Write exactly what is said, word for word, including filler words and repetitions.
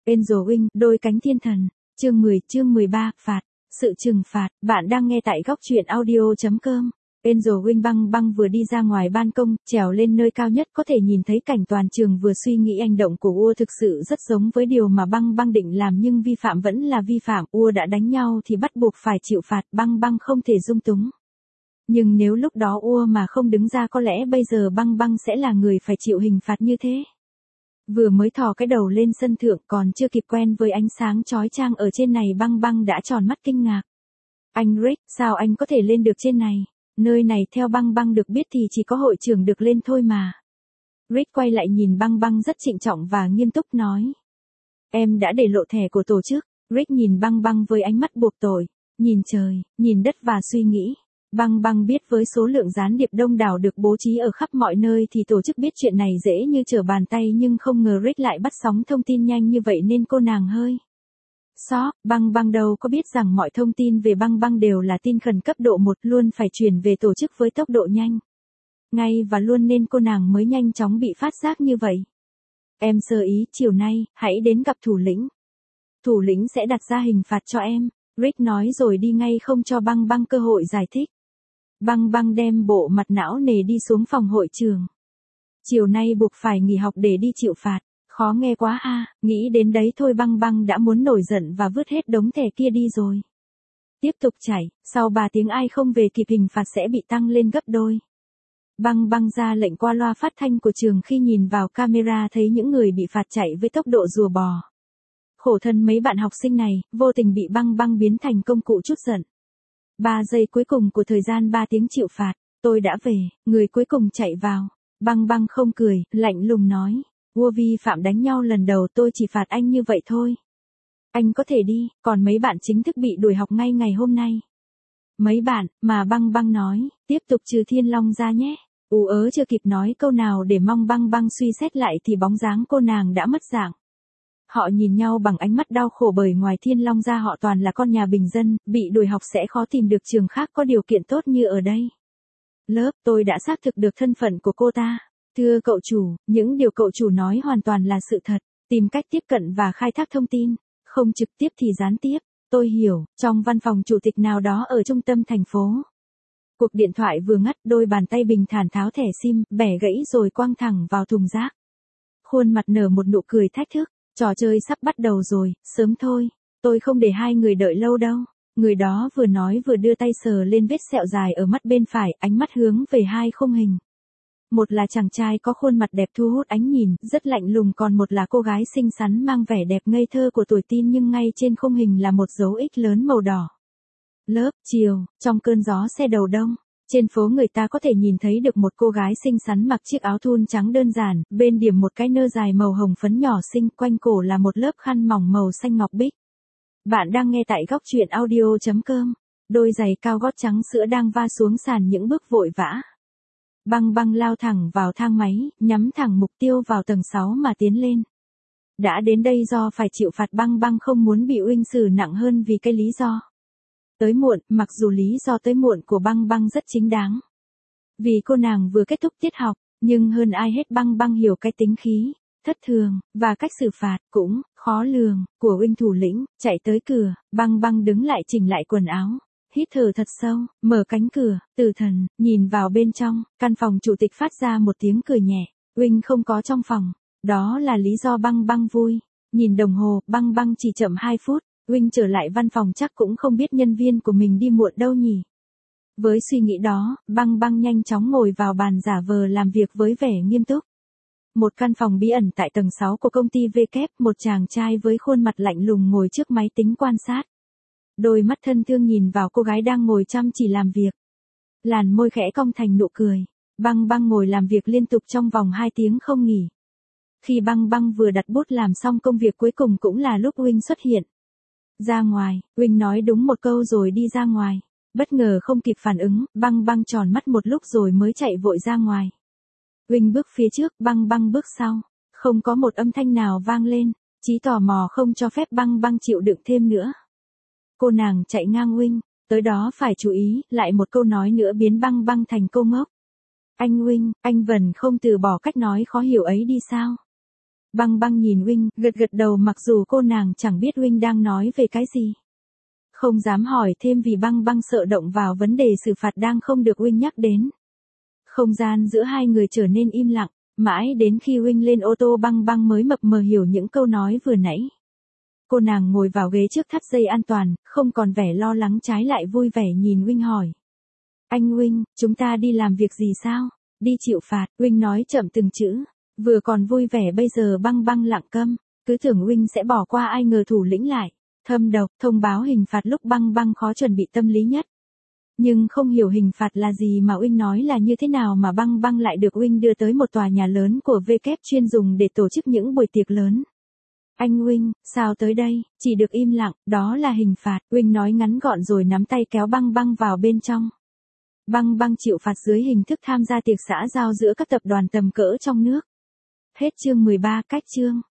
Angel Wing, đôi cánh thiên thần. Chương mười, chương mười ba, phạt, sự trừng phạt. Bạn đang nghe tại góc truyện audio chấm com. Angel Wing băng băng vừa đi ra ngoài ban công, trèo lên nơi cao nhất có thể nhìn thấy cảnh toàn trường vừa suy nghĩ hành động của Ua thực sự rất giống với điều mà băng băng định làm nhưng vi phạm vẫn là vi phạm. Ua đã đánh nhau thì bắt buộc phải chịu phạt, băng băng không thể dung túng. Nhưng nếu lúc đó Ua mà không đứng ra có lẽ bây giờ băng băng sẽ là người phải chịu hình phạt như thế. Vừa mới thò cái đầu lên sân thượng còn chưa kịp quen với ánh sáng chói chang ở trên này băng băng đã tròn mắt kinh ngạc. Anh Rick, sao anh có thể lên được trên này? Nơi này theo băng băng được biết thì chỉ có hội trưởng được lên thôi mà. Rick quay lại nhìn băng băng rất trịnh trọng và nghiêm túc nói. Em đã để lộ thẻ của tổ chức. Rick nhìn băng băng với ánh mắt buộc tội, nhìn trời, nhìn đất và suy nghĩ. Băng băng biết với số lượng gián điệp đông đảo được bố trí ở khắp mọi nơi thì tổ chức biết chuyện này dễ như trở bàn tay nhưng không ngờ Rick lại bắt sóng thông tin nhanh như vậy nên cô nàng hơi sốc. Băng băng đâu có biết rằng mọi thông tin về băng băng đều là tin khẩn cấp độ một luôn phải chuyển về tổ chức với tốc độ nhanh. Ngay và luôn nên cô nàng mới nhanh chóng bị phát giác như vậy. Em sơ ý chiều nay, hãy đến gặp thủ lĩnh. Thủ lĩnh sẽ đặt ra hình phạt cho em. Rick nói rồi đi ngay không cho băng băng cơ hội giải thích. Băng băng đem bộ mặt não nề đi xuống phòng hội trường. Chiều nay buộc phải nghỉ học để đi chịu phạt. Khó nghe quá a, nghĩ đến đấy thôi băng băng đã muốn nổi giận và vứt hết đống thẻ kia đi rồi. Tiếp tục chạy, sau ba tiếng ai không về kịp hình phạt sẽ bị tăng lên gấp đôi. Băng băng ra lệnh qua loa phát thanh của trường khi nhìn vào camera thấy những người bị phạt chạy với tốc độ rùa bò. Khổ thân mấy bạn học sinh này, vô tình bị băng băng biến thành công cụ trút giận. Ba giây cuối cùng của thời gian ba tiếng chịu phạt, tôi đã về, người cuối cùng chạy vào. Băng băng không cười, lạnh lùng nói. Vua vi phạm đánh nhau lần đầu tôi chỉ phạt anh như vậy thôi. Anh có thể đi, còn mấy bạn chính thức bị đuổi học ngay ngày hôm nay. Mấy bạn, mà băng băng nói, tiếp tục trừ Thiên Long ra nhé. Ú ớ chưa kịp nói câu nào để mong băng băng suy xét lại thì bóng dáng cô nàng đã mất dạng. Họ nhìn nhau bằng ánh mắt đau khổ bởi ngoài Thiên Long ra họ toàn là con nhà bình dân, bị đuổi học sẽ khó tìm được trường khác có điều kiện tốt như ở đây. Lớp, tôi đã xác thực được thân phận của cô ta. Thưa cậu chủ, những điều cậu chủ nói hoàn toàn là sự thật, tìm cách tiếp cận và khai thác thông tin, không trực tiếp thì gián tiếp, tôi hiểu, trong văn phòng chủ tịch nào đó ở trung tâm thành phố. Cuộc điện thoại vừa ngắt đôi bàn tay bình thản tháo thẻ sim, bẻ gãy rồi quăng thẳng vào thùng rác. Khuôn mặt nở một nụ cười thách thức, trò chơi sắp bắt đầu rồi, sớm thôi, tôi không để hai người đợi lâu đâu. Người đó vừa nói vừa đưa tay sờ lên vết sẹo dài ở mắt bên phải, ánh mắt hướng về hai khung hình. Một là chàng trai có khuôn mặt đẹp thu hút ánh nhìn, rất lạnh lùng còn một là cô gái xinh xắn mang vẻ đẹp ngây thơ của tuổi teen nhưng ngay trên khung hình là một dấu X lớn màu đỏ. Lớp, chiều, trong cơn gió xe đầu đông, trên phố người ta có thể nhìn thấy được một cô gái xinh xắn mặc chiếc áo thun trắng đơn giản, bên điểm một cái nơ dài màu hồng phấn nhỏ xinh, quanh cổ là một lớp khăn mỏng màu xanh ngọc bích. Bạn đang nghe tại góc truyện audio chấm com, đôi giày cao gót trắng sữa đang va xuống sàn những bước vội vã. Băng băng lao thẳng vào thang máy, nhắm thẳng mục tiêu vào tầng sáu mà tiến lên. Đã đến đây do phải chịu phạt băng băng không muốn bị uinh xử nặng hơn vì cái lý do. Tới muộn, mặc dù lý do tới muộn của băng băng rất chính đáng. Vì cô nàng vừa kết thúc tiết học, nhưng hơn ai hết băng băng hiểu cái tính khí, thất thường, và cách xử phạt cũng khó lường của uinh thủ lĩnh. Chạy tới cửa, băng băng đứng lại chỉnh lại quần áo. Hít thở thật sâu, mở cánh cửa, từ thần, nhìn vào bên trong, căn phòng chủ tịch phát ra một tiếng cười nhẹ. Uinh không có trong phòng, đó là lý do băng băng vui. Nhìn đồng hồ, băng băng chỉ chậm hai phút, Uinh trở lại văn phòng chắc cũng không biết nhân viên của mình đi muộn đâu nhỉ. Với suy nghĩ đó, băng băng nhanh chóng ngồi vào bàn giả vờ làm việc với vẻ nghiêm túc. Một căn phòng bí ẩn tại tầng sáu của công ty vê kép, một chàng trai với khuôn mặt lạnh lùng ngồi trước máy tính quan sát. Đôi mắt thân thương nhìn vào cô gái đang ngồi chăm chỉ làm việc. Làn môi khẽ cong thành nụ cười. Băng băng ngồi làm việc liên tục trong vòng hai tiếng không nghỉ. Khi băng băng vừa đặt bút làm xong công việc cuối cùng cũng là lúc Uinh xuất hiện. Ra ngoài, Uinh nói đúng một câu rồi đi ra ngoài. Bất ngờ không kịp phản ứng, băng băng tròn mắt một lúc rồi mới chạy vội ra ngoài. Uinh bước phía trước, băng băng bước sau. Không có một âm thanh nào vang lên. Trí tò mò không cho phép băng băng chịu đựng thêm nữa. Cô nàng chạy ngang Uinh, tới đó phải chú ý, lại một câu nói nữa biến băng băng thành câu ngốc. Anh Uinh, anh vẫn không từ bỏ cách nói khó hiểu ấy đi sao? Băng băng nhìn Huynh, gật gật đầu mặc dù cô nàng chẳng biết Huynh đang nói về cái gì. Không dám hỏi thêm vì băng băng sợ động vào vấn đề xử phạt đang không được Huynh nhắc đến. Không gian giữa hai người trở nên im lặng, mãi đến khi Huynh lên ô tô băng băng mới mập mờ hiểu những câu nói vừa nãy. Cô nàng ngồi vào ghế trước thắt dây an toàn, không còn vẻ lo lắng trái lại vui vẻ nhìn Huynh hỏi. Anh Huynh, chúng ta đi làm việc gì sao? Đi chịu phạt, Huynh nói chậm từng chữ. Vừa còn vui vẻ bây giờ băng băng lặng câm, cứ tưởng Huynh sẽ bỏ qua ai ngờ thủ lĩnh lại. Thâm độc, thông báo hình phạt lúc băng băng khó chuẩn bị tâm lý nhất. Nhưng không hiểu hình phạt là gì mà Huynh nói là như thế nào mà băng băng lại được Huynh đưa tới một tòa nhà lớn của W chuyên dùng để tổ chức những buổi tiệc lớn. Anh Huynh, sao tới đây, chỉ được im lặng, đó là hình phạt, Huynh nói ngắn gọn rồi nắm tay kéo băng băng vào bên trong. Băng băng chịu phạt dưới hình thức tham gia tiệc xã giao giữa các tập đoàn tầm cỡ trong nước. Hết chương mười ba, cách chương.